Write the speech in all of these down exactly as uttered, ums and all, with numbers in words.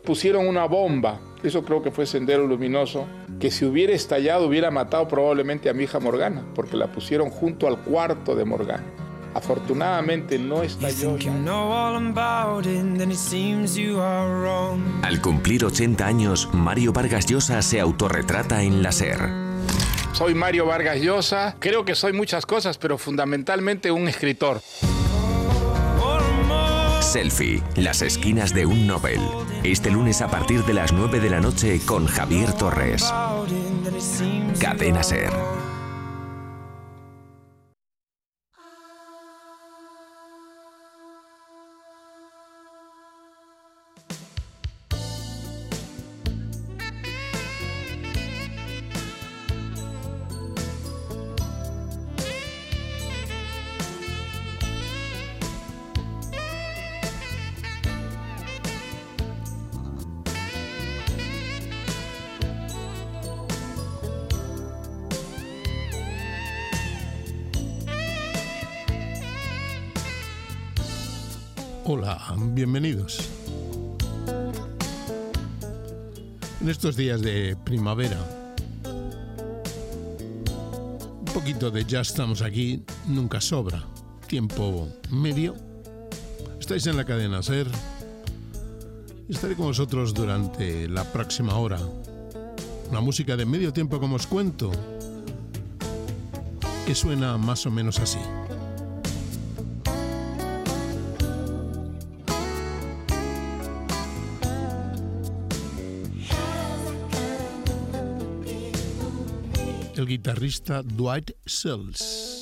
pusieron una bomba, eso creo que fue Sendero Luminoso, que si hubiera estallado hubiera matado probablemente a mi hija Morgana, porque la pusieron junto al cuarto de Morgana. Afortunadamente no estalló. Al cumplir ochenta años, Mario Vargas Llosa se autorretrata en la SER. Soy Mario Vargas Llosa, creo que soy muchas cosas, pero fundamentalmente un escritor. Selfie, las esquinas de un Nobel. Este lunes a partir de las nueve de la noche con Javier Torres. Cadena SER. Hola, bienvenidos. En estos días de primavera, un poquito de ya estamos aquí nunca sobra. Tiempo medio. Estáis en la cadena SER. Estaré con vosotros durante la próxima hora. Una música de medio tiempo, como os cuento, que suena más o menos así. El guitarrista Dwight Sells.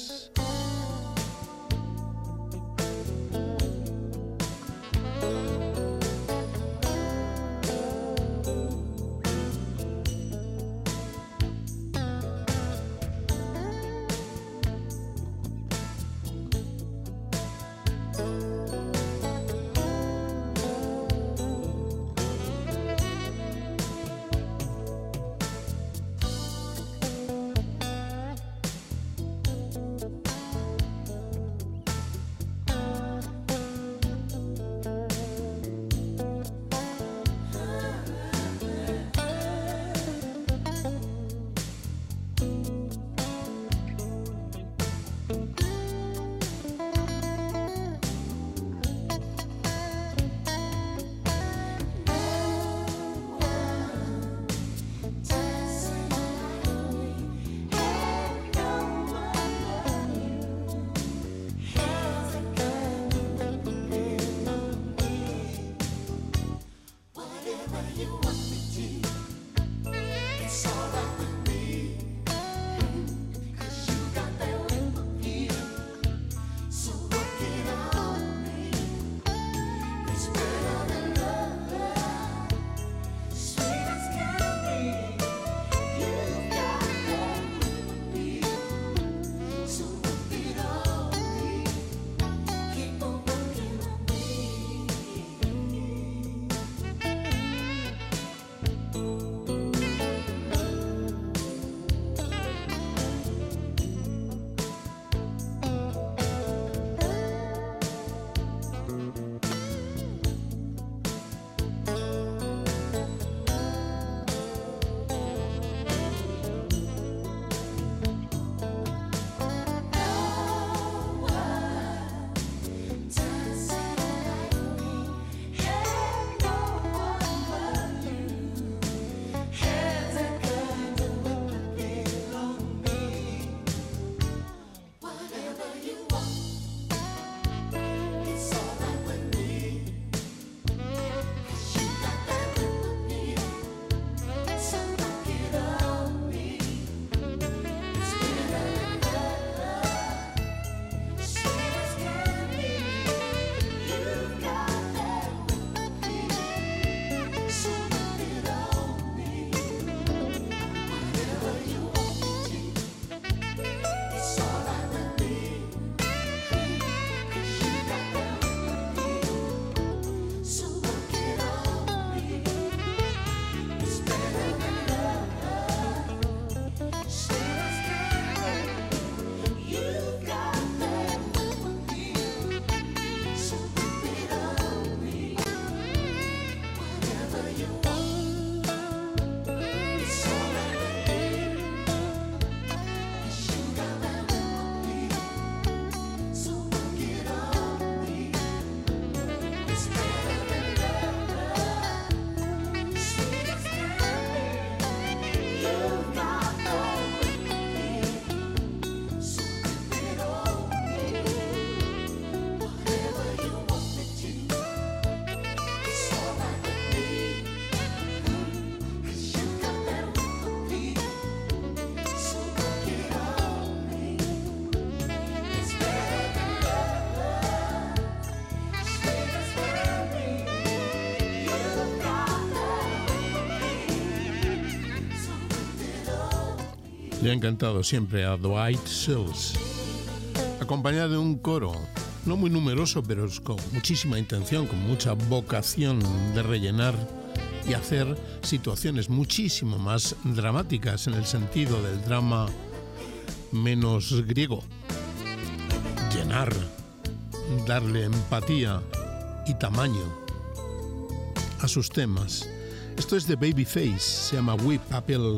Le ha encantado siempre a Dwight Schultz, acompañado de un coro, no muy numeroso, pero con muchísima intención, con mucha vocación de rellenar y hacer situaciones muchísimo más dramáticas en el sentido del drama menos griego. Llenar, darle empatía y tamaño a sus temas. Esto es de Babyface, se llama Whip Apple.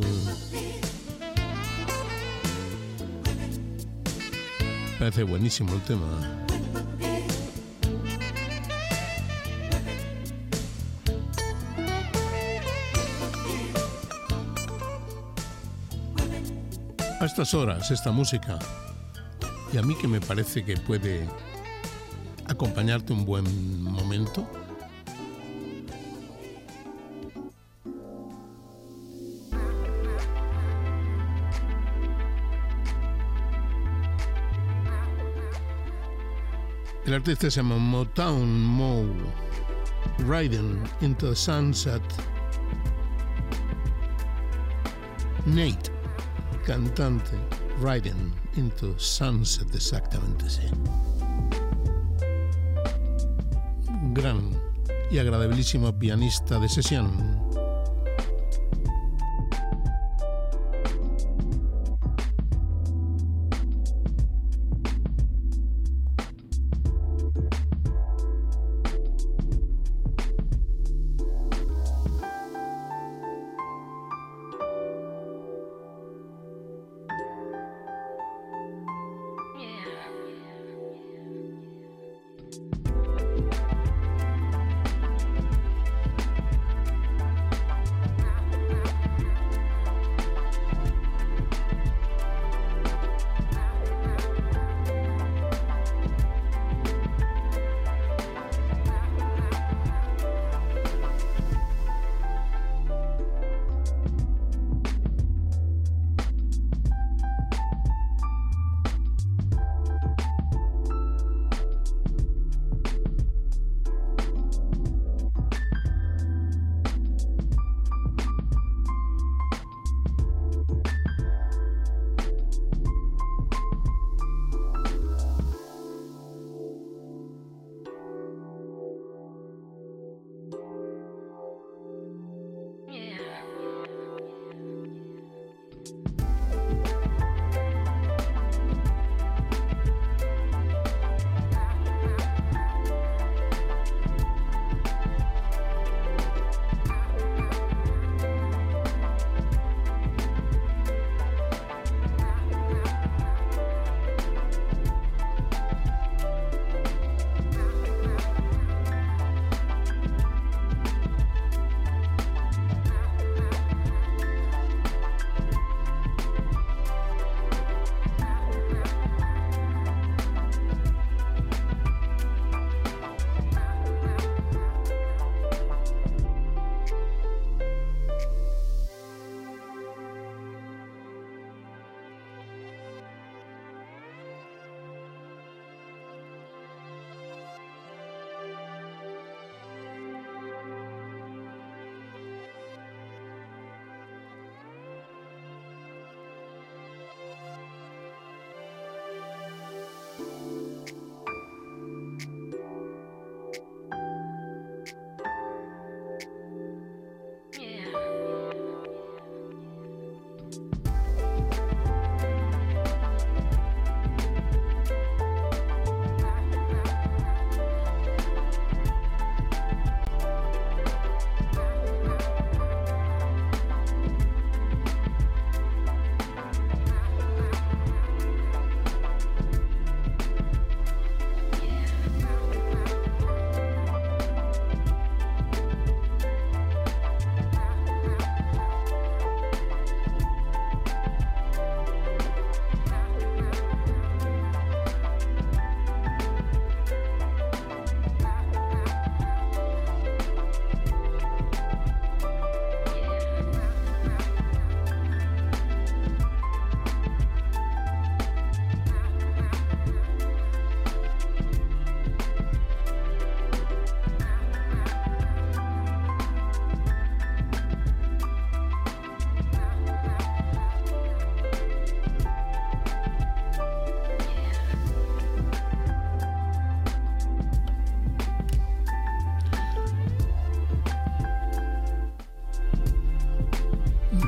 Parece buenísimo el tema. A estas horas, esta música, y a mí que me parece que puede acompañarte un buen momento. El artista se llama Motown Mo, Riding into the Sunset. Nate, cantante, Riding into Sunset, exactamente, sí. Gran y agradabilísimo pianista de sesión.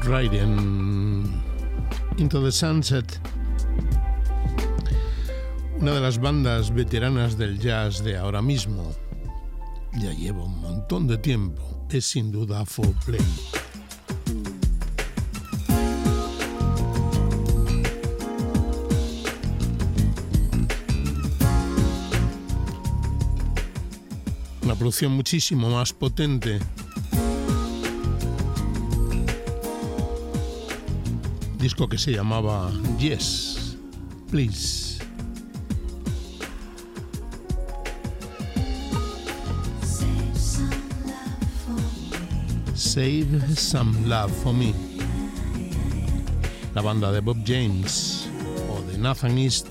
Riding Into the Sunset, una de las bandas veteranas del jazz de ahora mismo, ya lleva un montón de tiempo, es sin duda Four Play. Una producción muchísimo más potente. Disco que se llamaba Yes, Please. Save Some Love for Me. La banda de Bob James o de Nathan East.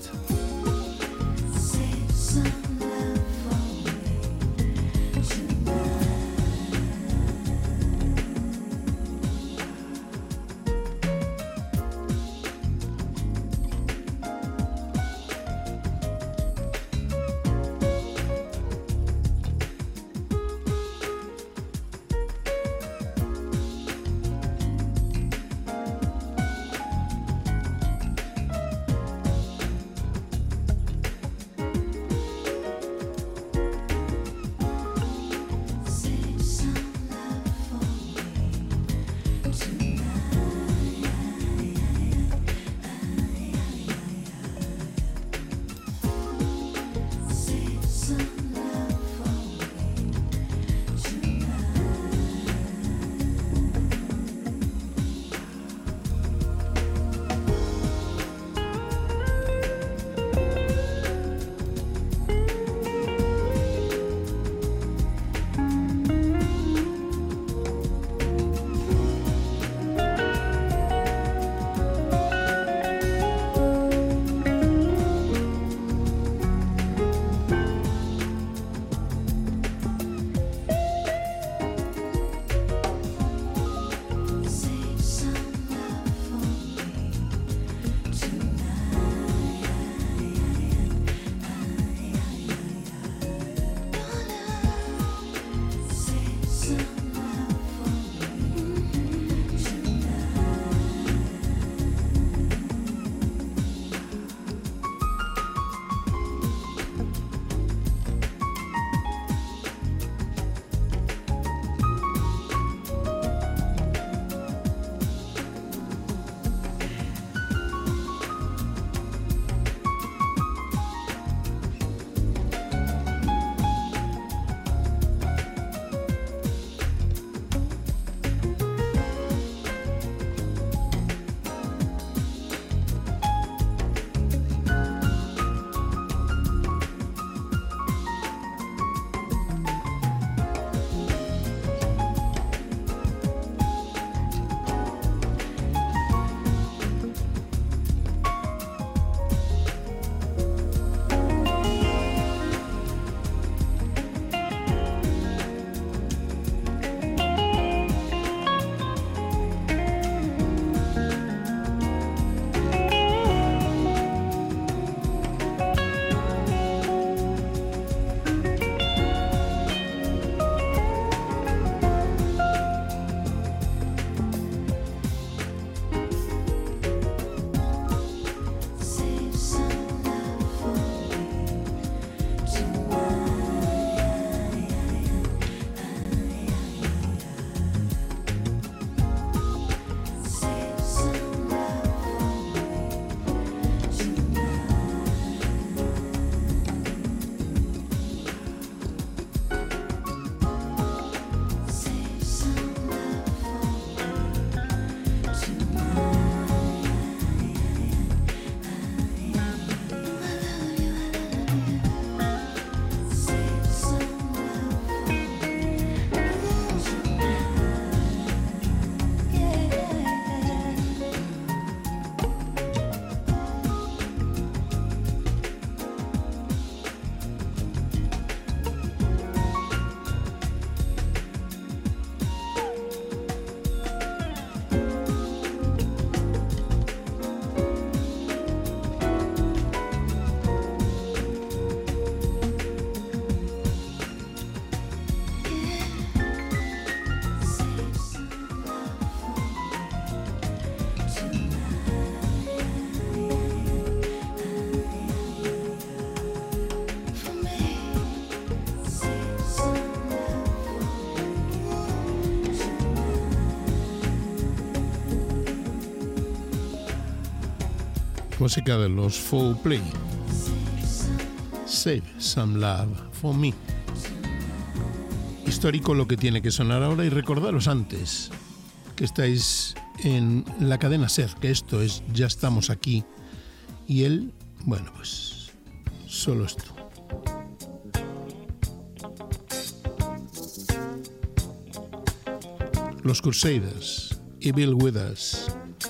música de los Four Play. Save Some Love For Me. Histórico lo que tiene que sonar ahora, y recordaros antes que estáis en la cadena SER, que esto es Ya Estamos Aquí, y él, bueno, pues solo esto. Los Crusaders y Bill Withers,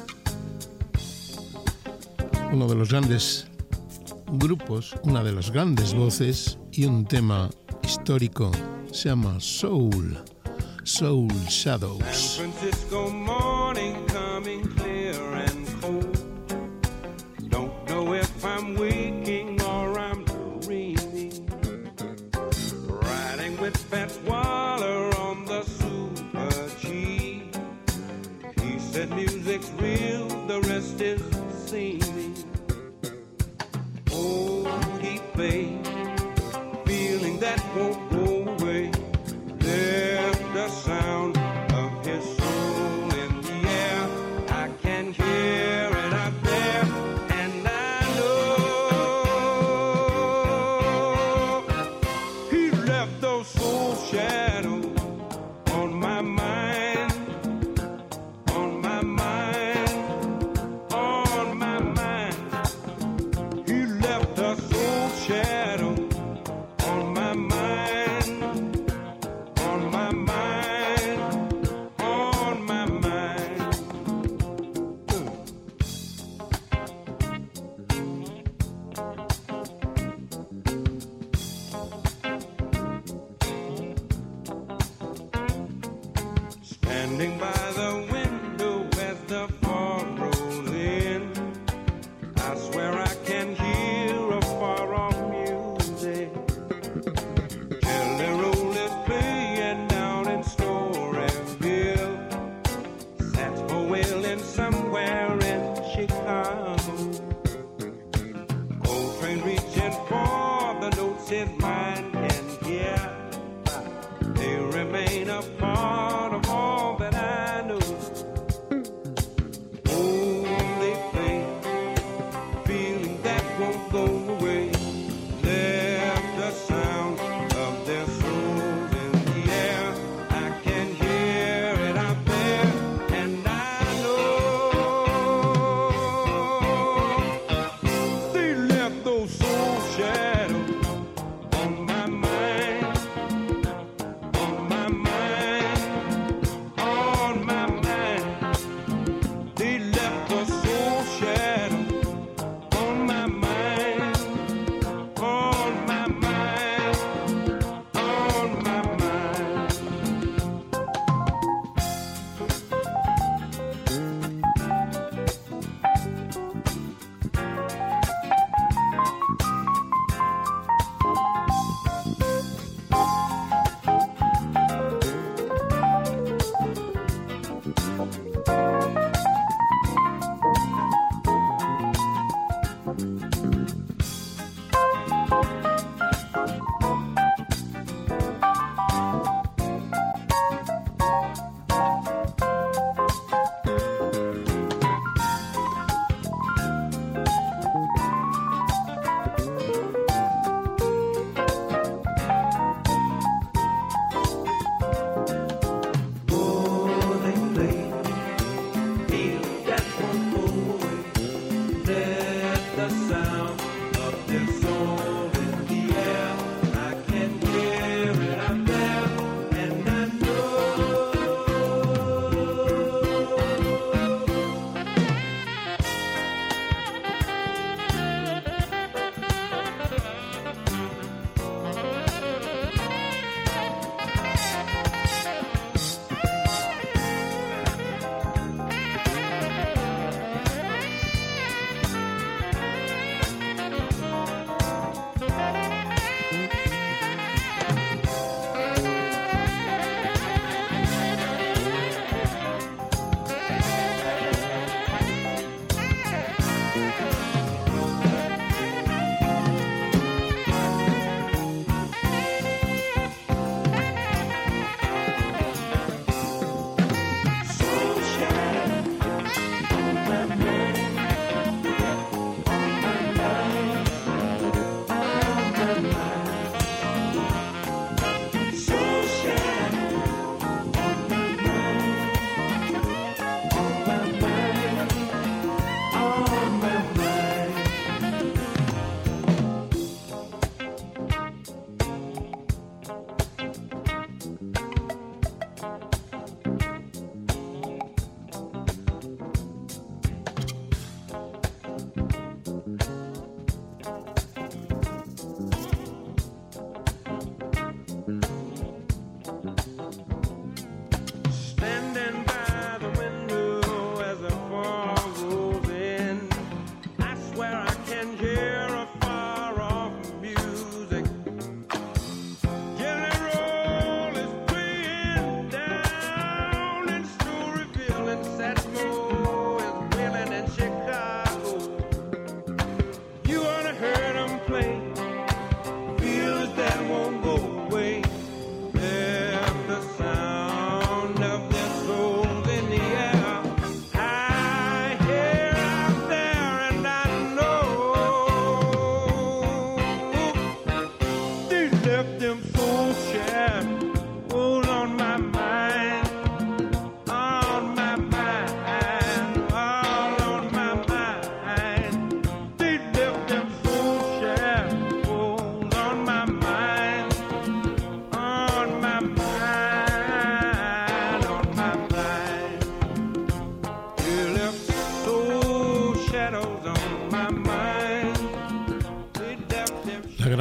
uno de los grandes grupos, una de las grandes voces, y un tema histórico se llama Soul, Soul Shadows. San Francisco morning coming clear and cold. Don't know if I'm waking or I'm dreaming. Riding with Fats Waller on the Super G. He said music's real, the rest is seeming. Oh, he played, feeling that won't go away. Left the sound of his soul in the air. I can hear it out there, and I know he left those soul shadows on my mind, on my mind, on my mind. He left a soul shadow on my mind, on my mind, on my mind. Standing by the window as the fog rolls in, I swear I can hear a far-off music. Jelly Roll is playing down in Storyville. Saxophone wailing somewhere in Chicago. Coltrane reaching for the notes his mind can hear. They remain a part of all that I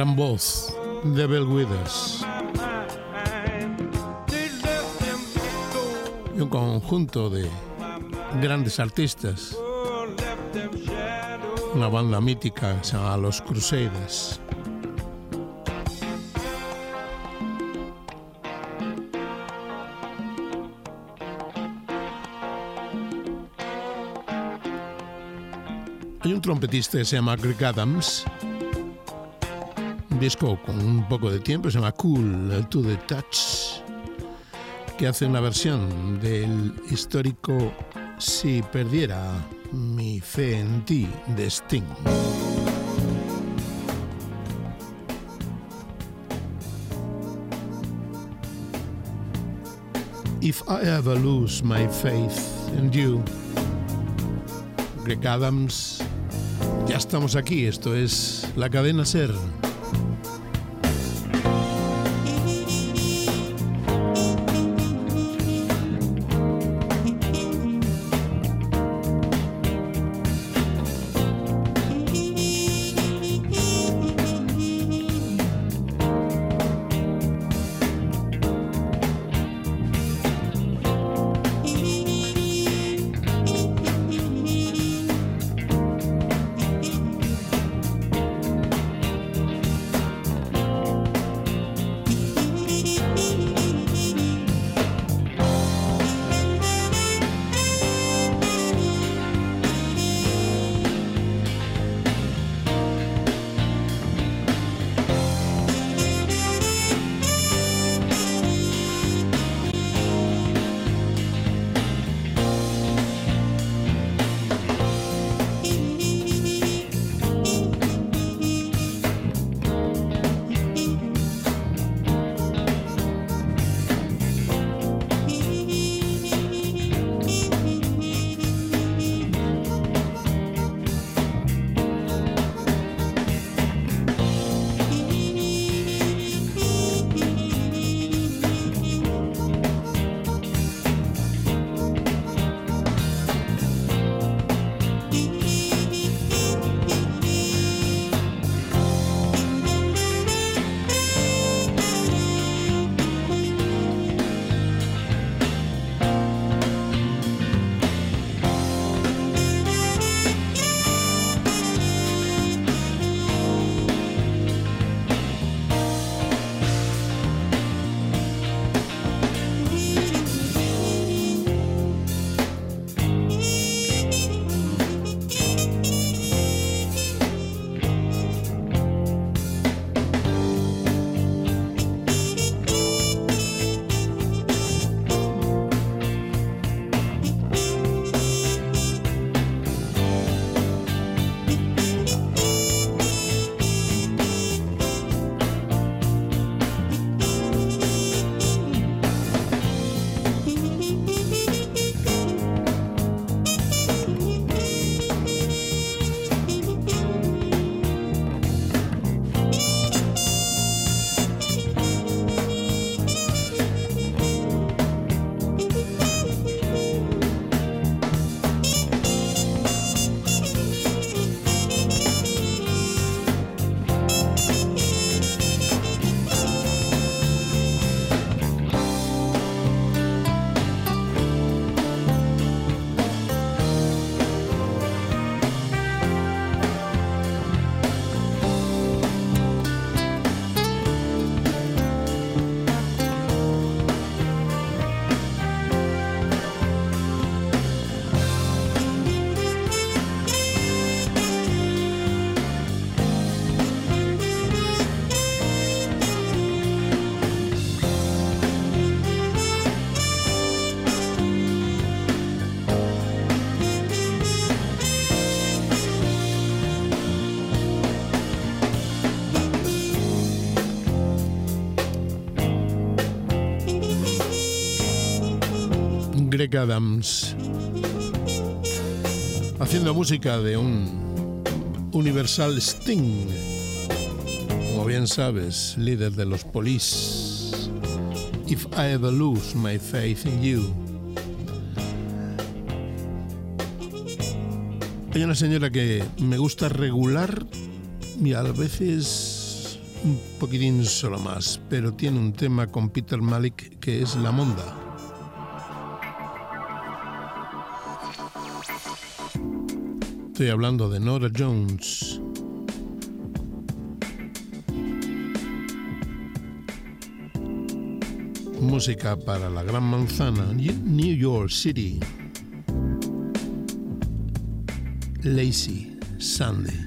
gran voz de Bill Withers y un conjunto de grandes artistas, una banda mítica que se llama Los Crusaders. Hay un trompetista que se llama Greg Adams, un disco con un poco de tiempo, se llama Cool to the Touch, que hace una versión del histórico Si perdiera mi fe en ti de Sting. If I ever lose my faith in you, Greg Adams. Ya estamos aquí, esto es La Cadena SER. Greg Adams, haciendo música de un Universal Sting, como bien sabes, líder de los Police. If I ever lose my faith in you. Hay una señora que me gusta regular y a veces un poquitín solo más, pero tiene un tema con Peter Malick que es La Monda. Estoy hablando de Norah Jones. Música para la Gran Manzana, New York City. Lazy Sunday.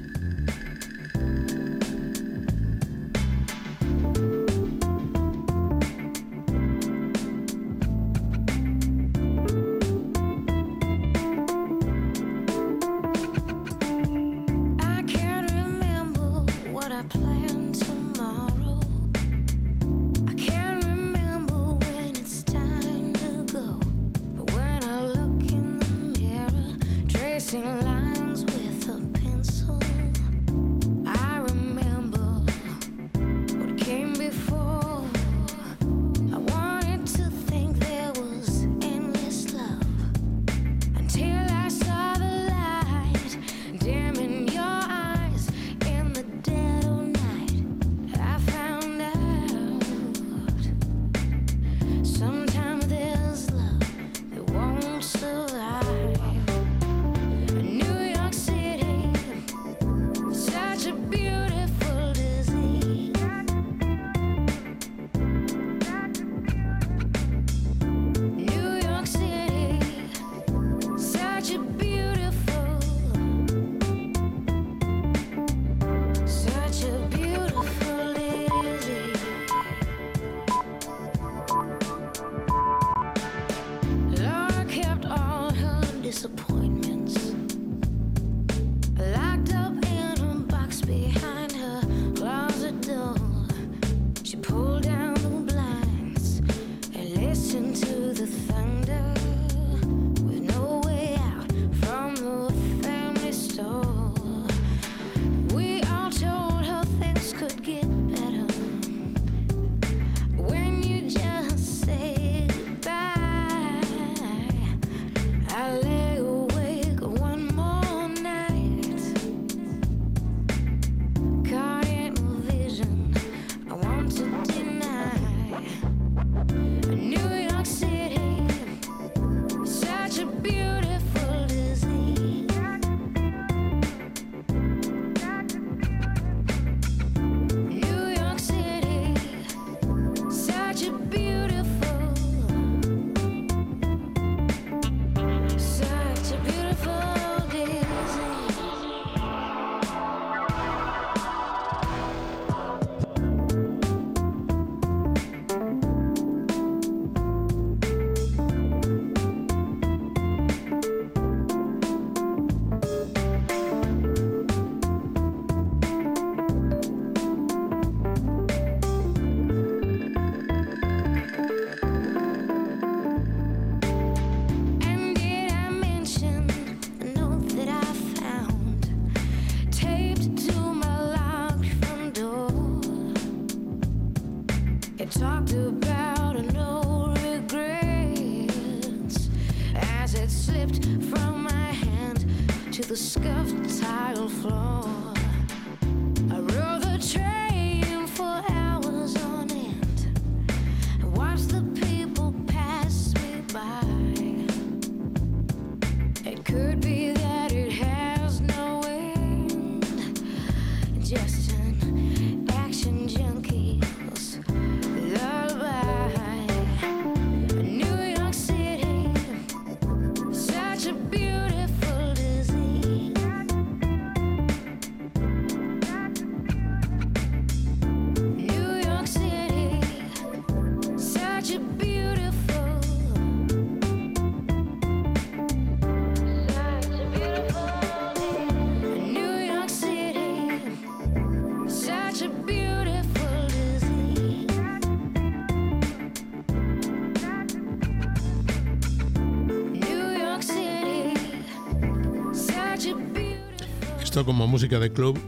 Como música de club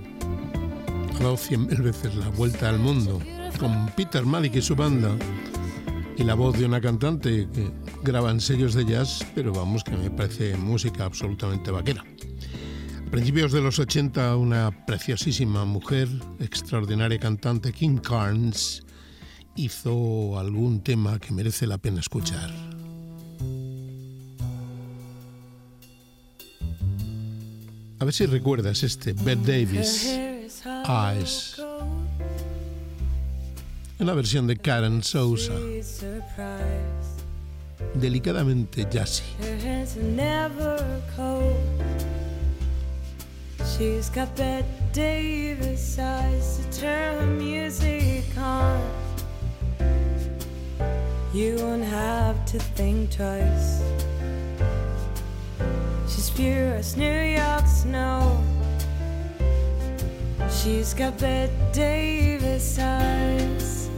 ha dado cien mil veces la vuelta al mundo, con Peter Malick y su banda y la voz de una cantante que graba en sellos de jazz, pero vamos, que me parece música absolutamente vaquera. principios de los ochenta, una preciosísima mujer, extraordinaria cantante, Kim Carnes, hizo algún tema que merece la pena escuchar. A ver si recuerdas este, Bette Davis, Eyes, en la versión de Karen Souza, delicadamente jazzy. She's got Bette Davis eyes to turn her music on. You won't have to think twice. She's pure as New York snow. She's got Bette Davis eyes.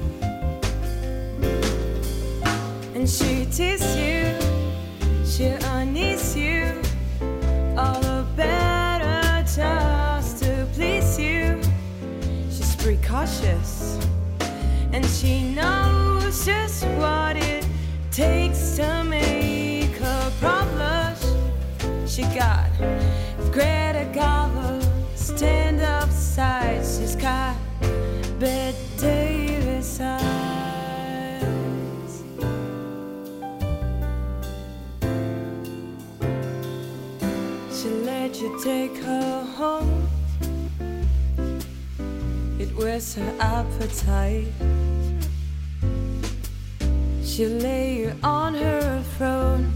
And she teases you, she unease you, all the better just to please you. She's precautious, and she knows just what it takes to make her blush. She got Greta Garbo, stand up side. She's got Bette Davis eyes. She'll let you take her home. It wears her appetite. She'll lay you on her throne.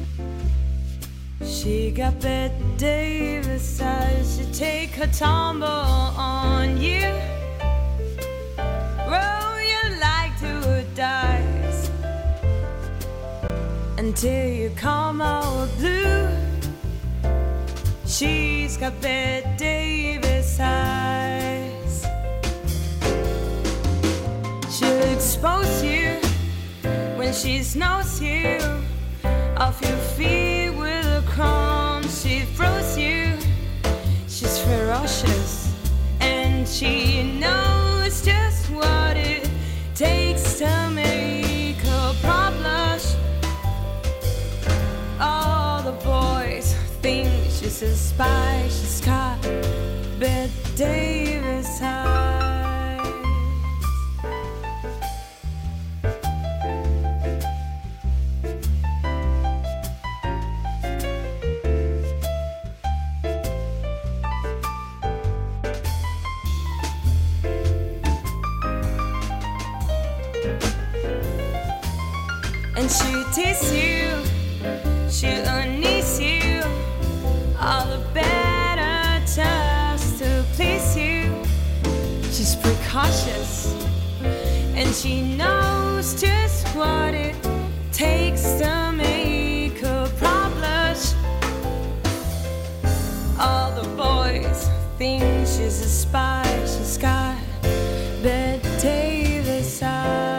She got Bette Davis eyes. She'll take her tumble on you. Roll you like two dice until you come out blue. She's got Bette Davis eyes. She'll expose you when she knows you off your feet with a crumb. She throws you. She's ferocious, and she knows just what it takes to make her pop blush. All the boys think she's a spy. She's got Bette Davis eyes. And she teases you, she'll unease you, all the better just to please you. She's precautious, and she knows just what it takes to make her pop blush. All the boys think she's a spy. She's got Bette Davis eyes.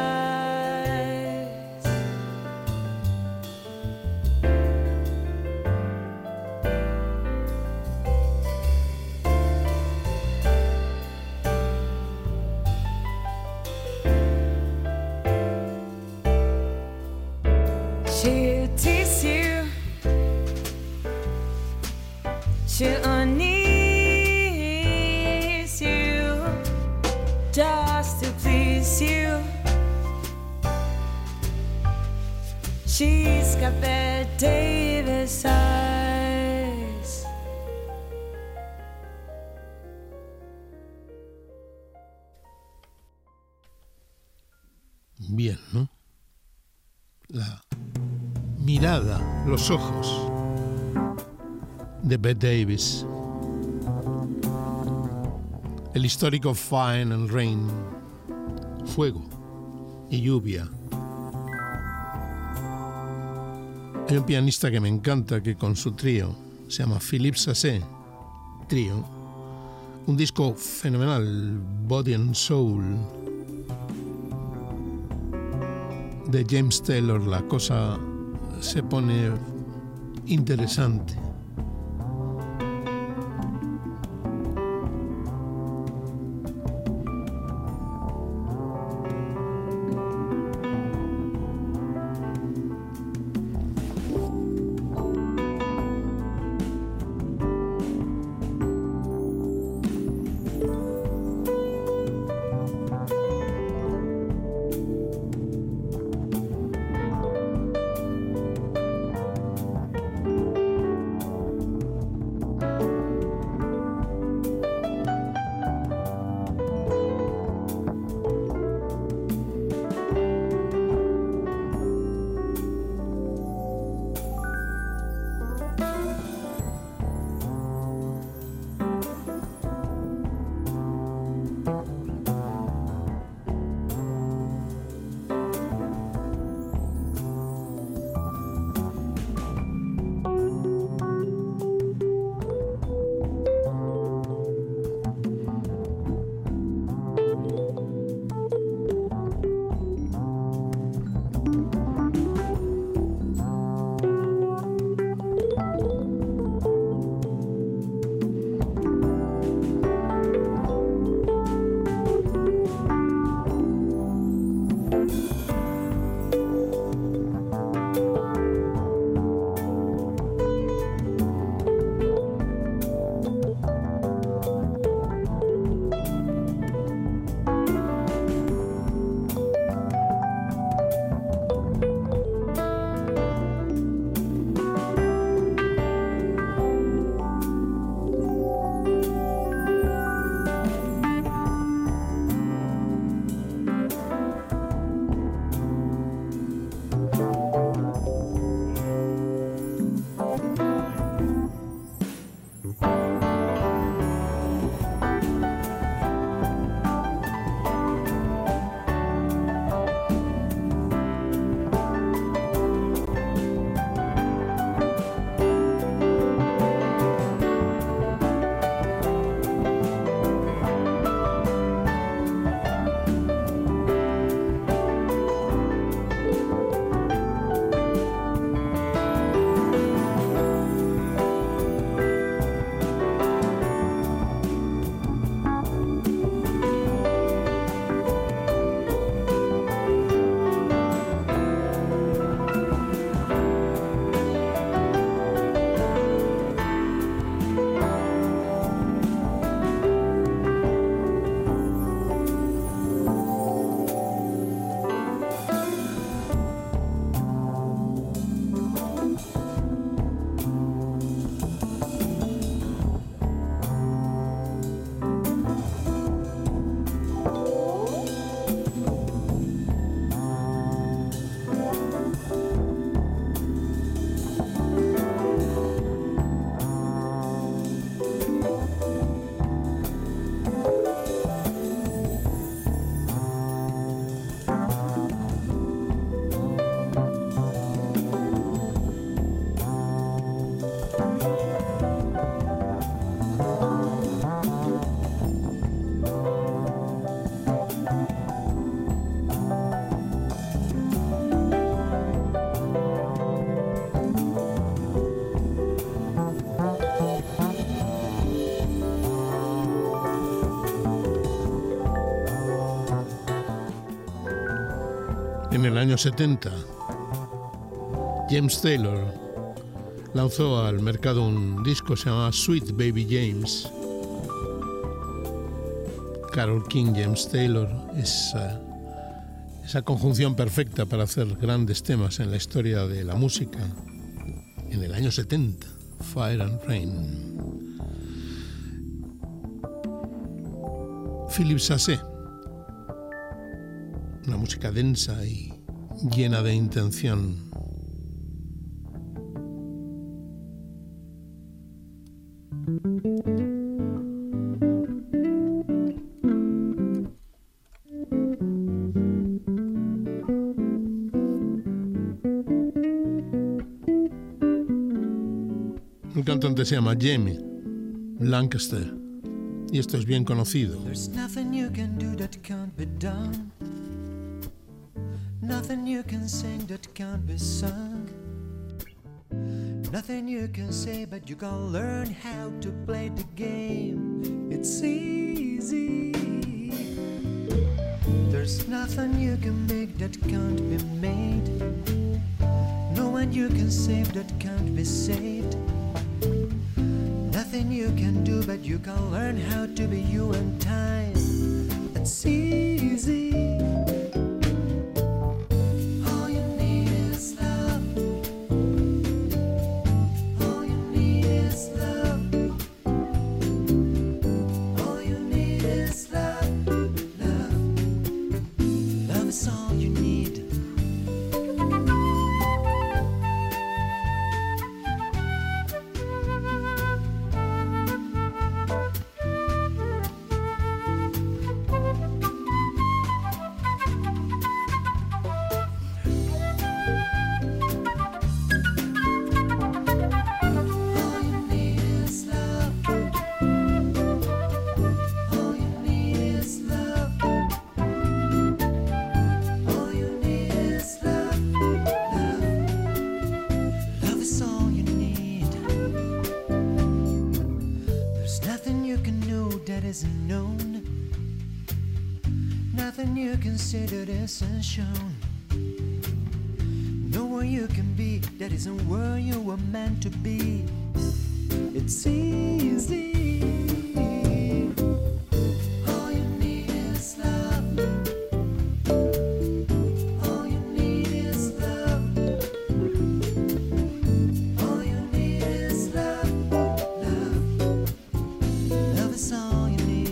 She'll tease you, she'll unease you, just to please you. She's got Bette Davis eyes. Bien, ¿no? La mirada, los ojos de Bette Davis. El histórico Fire and Rain, fuego y lluvia. Hay un pianista que me encanta que con su trío, se llama Philippe Sassé Trío, un disco fenomenal, Body and Soul, de James Taylor. La cosa se pone interesante. En el año setenta, James Taylor lanzó al mercado un disco que se llamaba Sweet Baby James. Carole King, James Taylor, esa, esa conjunción perfecta para hacer grandes temas en la historia de la música. En el año setenta, Fire and Rain. Philippe Sassé, una música densa y llena de intención. El cantante se llama Jamie Lancaster y esto es bien conocido. There's nothing you can do that can't be done. Nothing you can sing that can't be sung. Nothing you can say, but you can learn how to play the game. It's easy. There's nothing you can make that can't be made. No one you can save that can't be saved. Nothing you can do, but you can learn how to be you in time. It's easy. All you need is love. All you need is love. All you need is love. Love. Love is all you need. That isn't shown. Nowhere you can be, that isn't where you were meant to be. It's easy. All you need is love. All you need is love. All you need is love. Love. Love is all you need.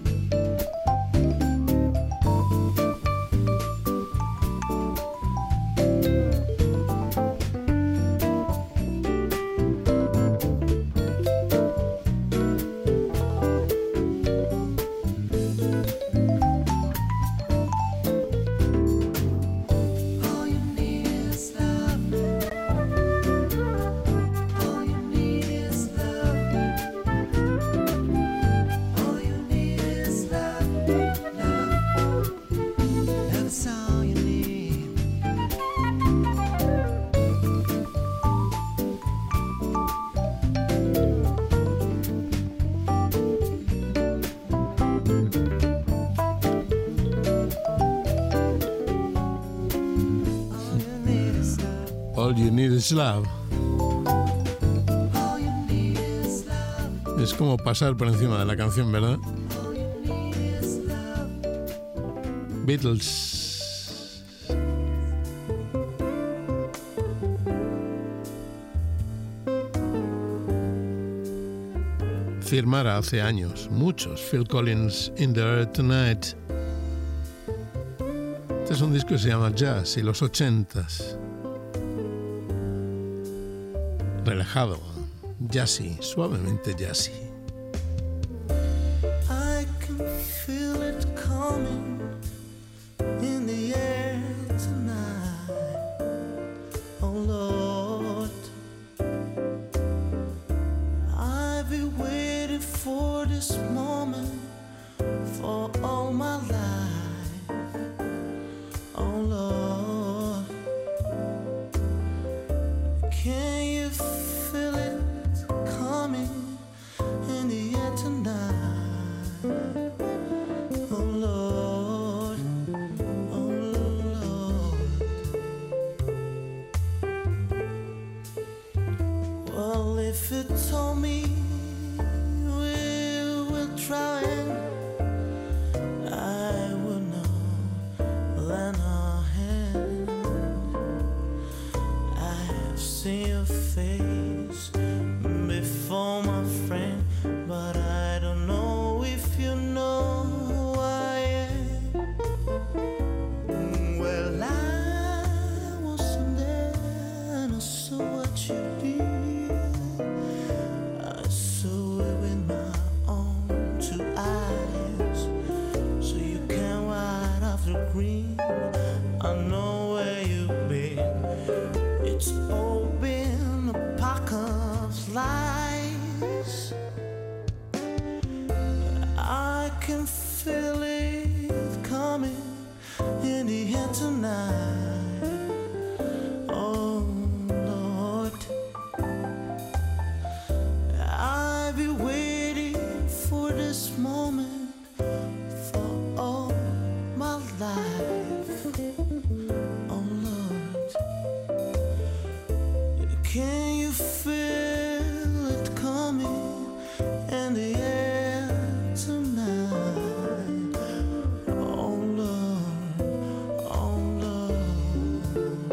All You Need Is Love. Es como pasar por encima de la canción, ¿verdad? Beatles. Firmara hace años, muchos, Phil Collins, In the Air Tonight. Este es un disco que se llama Jazz y los ochentas. Relajado, jazzy, suavemente jazzy. I can feel it coming in the air tonight. Oh Lord, I've been waiting for this moment for all my life. Oh Lord, can you feel it coming in the air tonight? Oh Lord, oh Lord. if you told me we were trying, I would know, lend a hand. I have seen your face before, my friend, but I don't know if you know who I am. Well, I wasn't there and I saw what you did. I saw it with my own two eyes. So you can white off the green. I know where you've been. It's all been a pack of lies. I can feel it coming in the air tonight. Oh Lord, I've been waiting for this moment for all my life. Oh Lord, can you feel it coming in the air tonight? Oh Lord, oh Lord.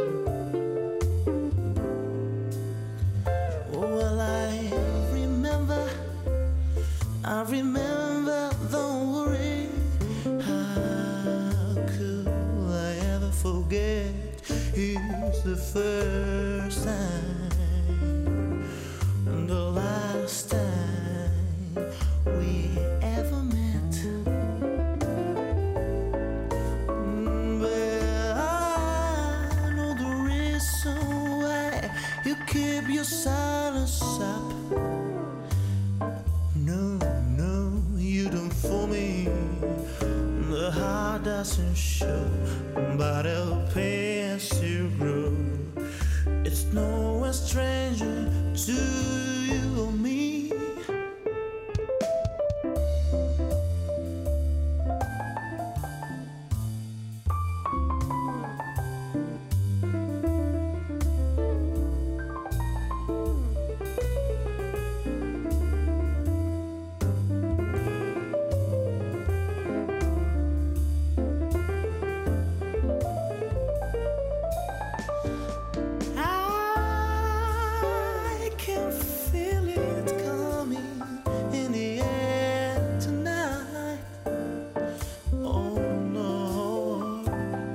Well, I remember, I remember, don't worry. How could I ever forget? It's the first time and the last time we ever met. Mm, But I know the reason why you keep your silence up. No, no, you don't fool me. The heart doesn't show, but it'll pay as you grow. It's no stranger to you or me. I can feel it coming in the air tonight. Oh Lord,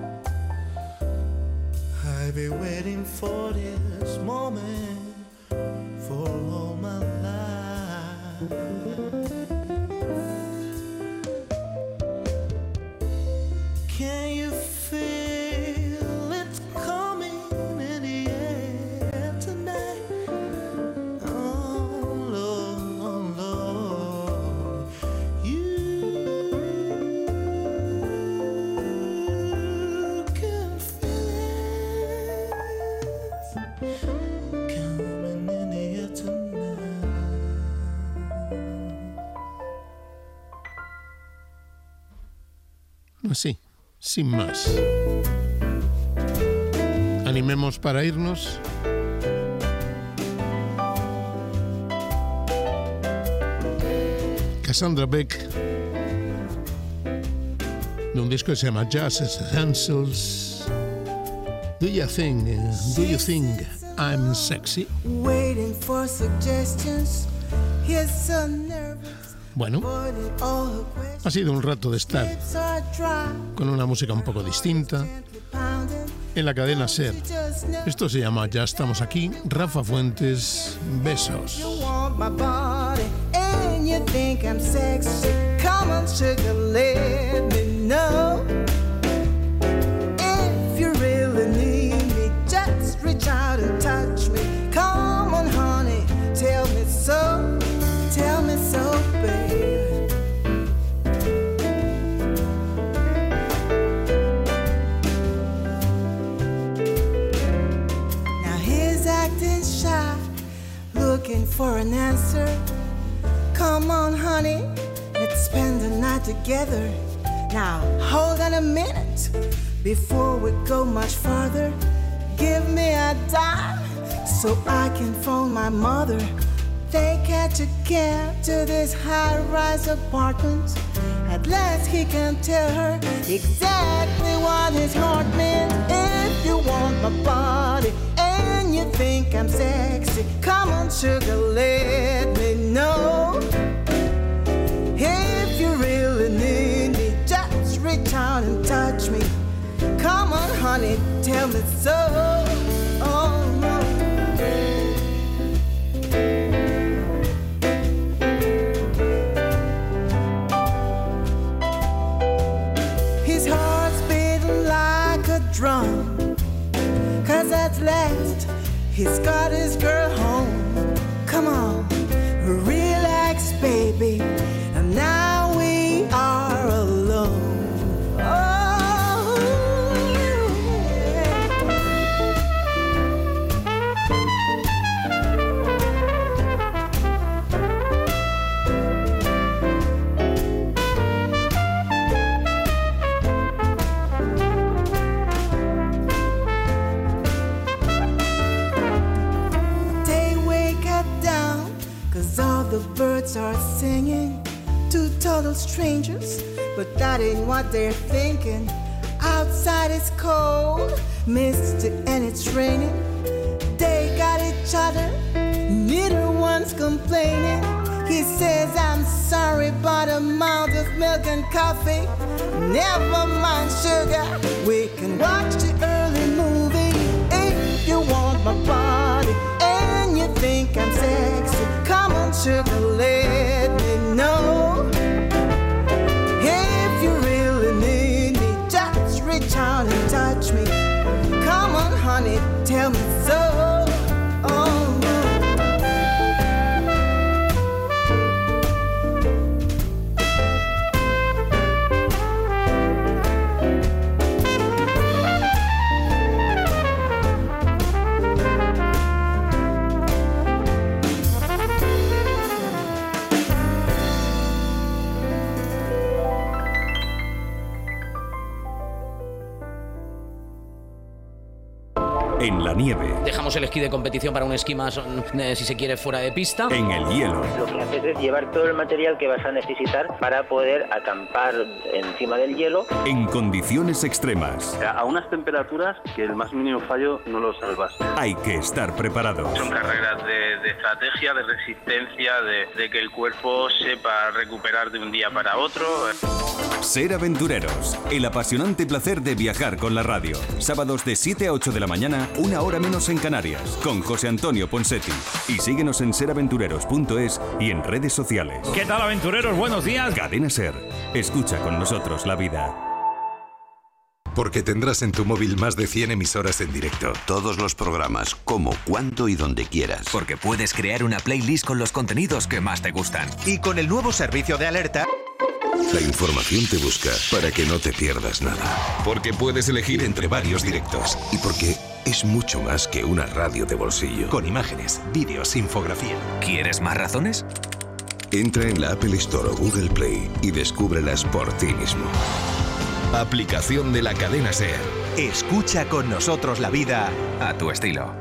I've been waiting for this moment for all my life. Can you feel it coming in the air tonight? Oh Lord, oh Lord, you can feel it coming in the air tonight. Así, sin más. Animemos para irnos. Cassandra Beck, de un disco que se llama Jazz Essentials. Do you think, do you think I'm sexy? Waiting for suggestions. He's so nervous. Bueno, Avoiding all her questions. ha sido un rato de estar Lips are dry. con una música un poco distinta Gently pounding. en la cadena SER. She just knows Esto se llama Ya estamos aquí. Rafa Fuentes, besos. you want my body and you think I'm sexy. Come on, sugar, let me know. If you really need me, just reach out and touch me. Come on, honey, tell me so. Tell me so, baby. Now he's acting shy, looking for an answer. Come on, honey, let's spend the night together. Now, hold on a minute before we go much farther. Give me a dime so I can phone my mother. They catch a cab to this high-rise apartment. At last he can tell her exactly what his heart meant. If you want my body and you think I'm sexy, come on sugar, let me know. If you really need me, just reach out and touch me. Come on honey, tell me so. Oh no. Drum, cause at last he's got his girl home. Come on, relax baby, and now we are alone. Oh, all the birds are singing to total strangers, but that ain't what they're thinking. Outside it's cold, misty, and it's raining. They got each other, neither one's complaining. He says, I'm sorry, but I'm out of milk and coffee. Never mind sugar, we can watch the early movie. If you want my body and you think I'm sexy, come on sugar, let me know. If you really need me, just reach out and touch me. Come on honey, tell me so. Oh no. En la nieve. Dejamos el esquí de competición para un esquí más, eh, si se quiere, fuera de pista. En el hielo. Lo que haces es llevar todo el material que vas a necesitar para poder acampar encima del hielo. En condiciones extremas. A unas temperaturas que el más mínimo fallo no lo salvas. Hay que estar preparado. Son carreras de, de estrategia, de resistencia, de, de que el cuerpo sepa recuperar de un día para otro. Ser aventureros. El apasionante placer de viajar con la radio. Sábados de siete a ocho de la mañana, una hora menos en Canarias, con José Antonio Ponsetti. Y síguenos en ser aventureros punto es y en redes sociales. ¿Qué tal, aventureros? Buenos días. Cadena Ser. Escucha con nosotros la vida. Porque tendrás en tu móvil más de cien emisoras en directo. Todos los programas, como, cuándo y donde quieras. Porque puedes crear una playlist con los contenidos que más te gustan. Y con el nuevo servicio de alerta... La información te busca para que no te pierdas nada. Porque puedes elegir entre varios directos. Y porque es mucho más que una radio de bolsillo. Con imágenes, vídeos, infografía. ¿Quieres más razones? Entra en la Apple Store o Google Play y descúbrelas por ti mismo. Aplicación de la cadena SER. Escucha con nosotros la vida a tu estilo.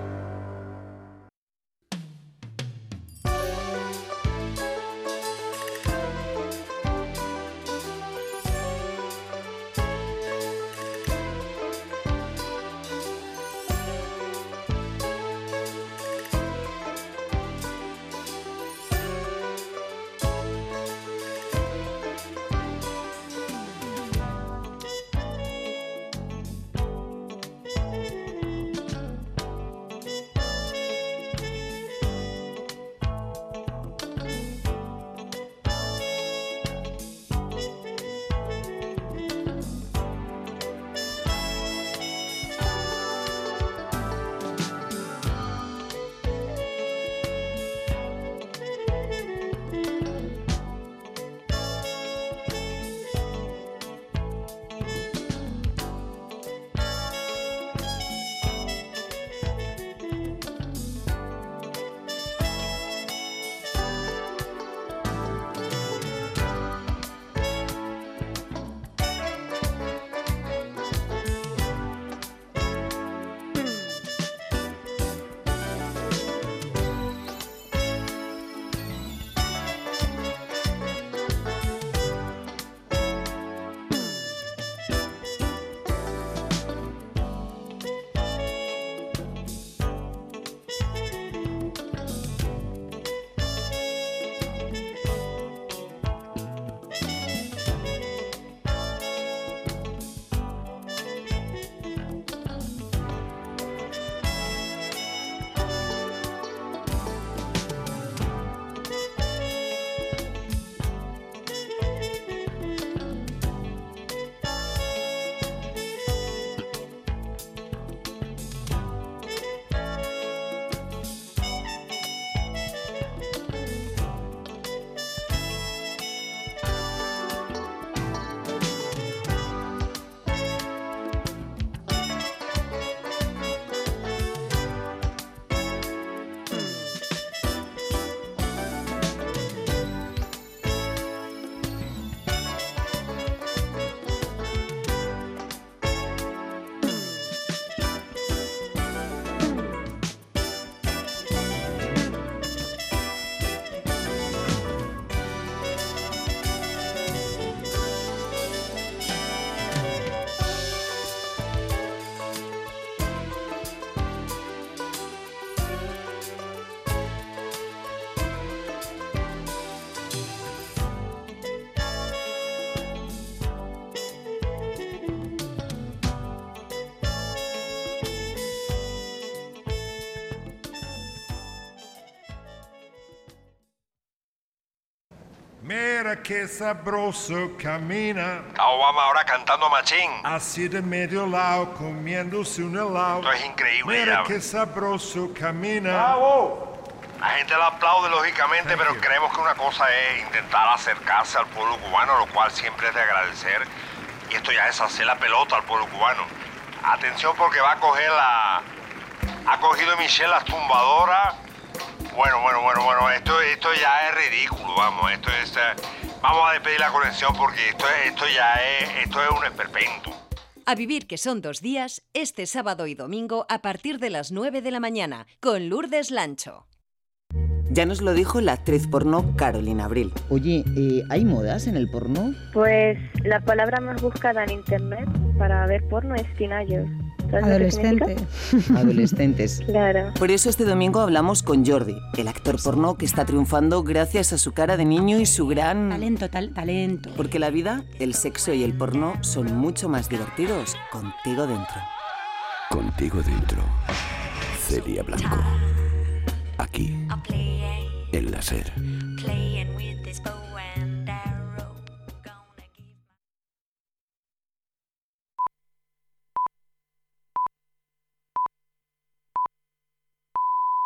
Mira qué sabroso camina. Obama ahora cantando machín. Así de medio lado, comiéndose un helado. Esto es increíble. Mira ya. qué sabroso camina. ¡Bravo! La gente lo aplaude lógicamente, Thank pero you. creemos que una cosa es intentar acercarse al pueblo cubano, lo cual siempre es de agradecer. Y esto ya es hacer la pelota al pueblo cubano. Atención porque va a coger la... Ha cogido Michelle las tumbadoras. Bueno, bueno, bueno, bueno, esto, esto ya es ridículo, vamos, esto es... eh, vamos a despedir la conexión porque esto, es, esto ya es, esto es un esperpento. A vivir que son dos días, este sábado y domingo a partir de las nueve de la mañana, con Lourdes Lancho. Ya nos lo dijo la actriz porno Carolina Abril. Oye, eh, ¿hay modas en el porno? Pues la palabra más buscada en internet para ver porno es teenagers. Adolescente. Adolescentes. Claro. Por eso este domingo hablamos con Jordi, el actor porno que está triunfando gracias a su cara de niño y su gran... Talento, tal, talento. Porque la vida, el sexo y el porno son mucho más divertidos contigo dentro. Contigo dentro. Celia Blanco. Aquí. En la SER.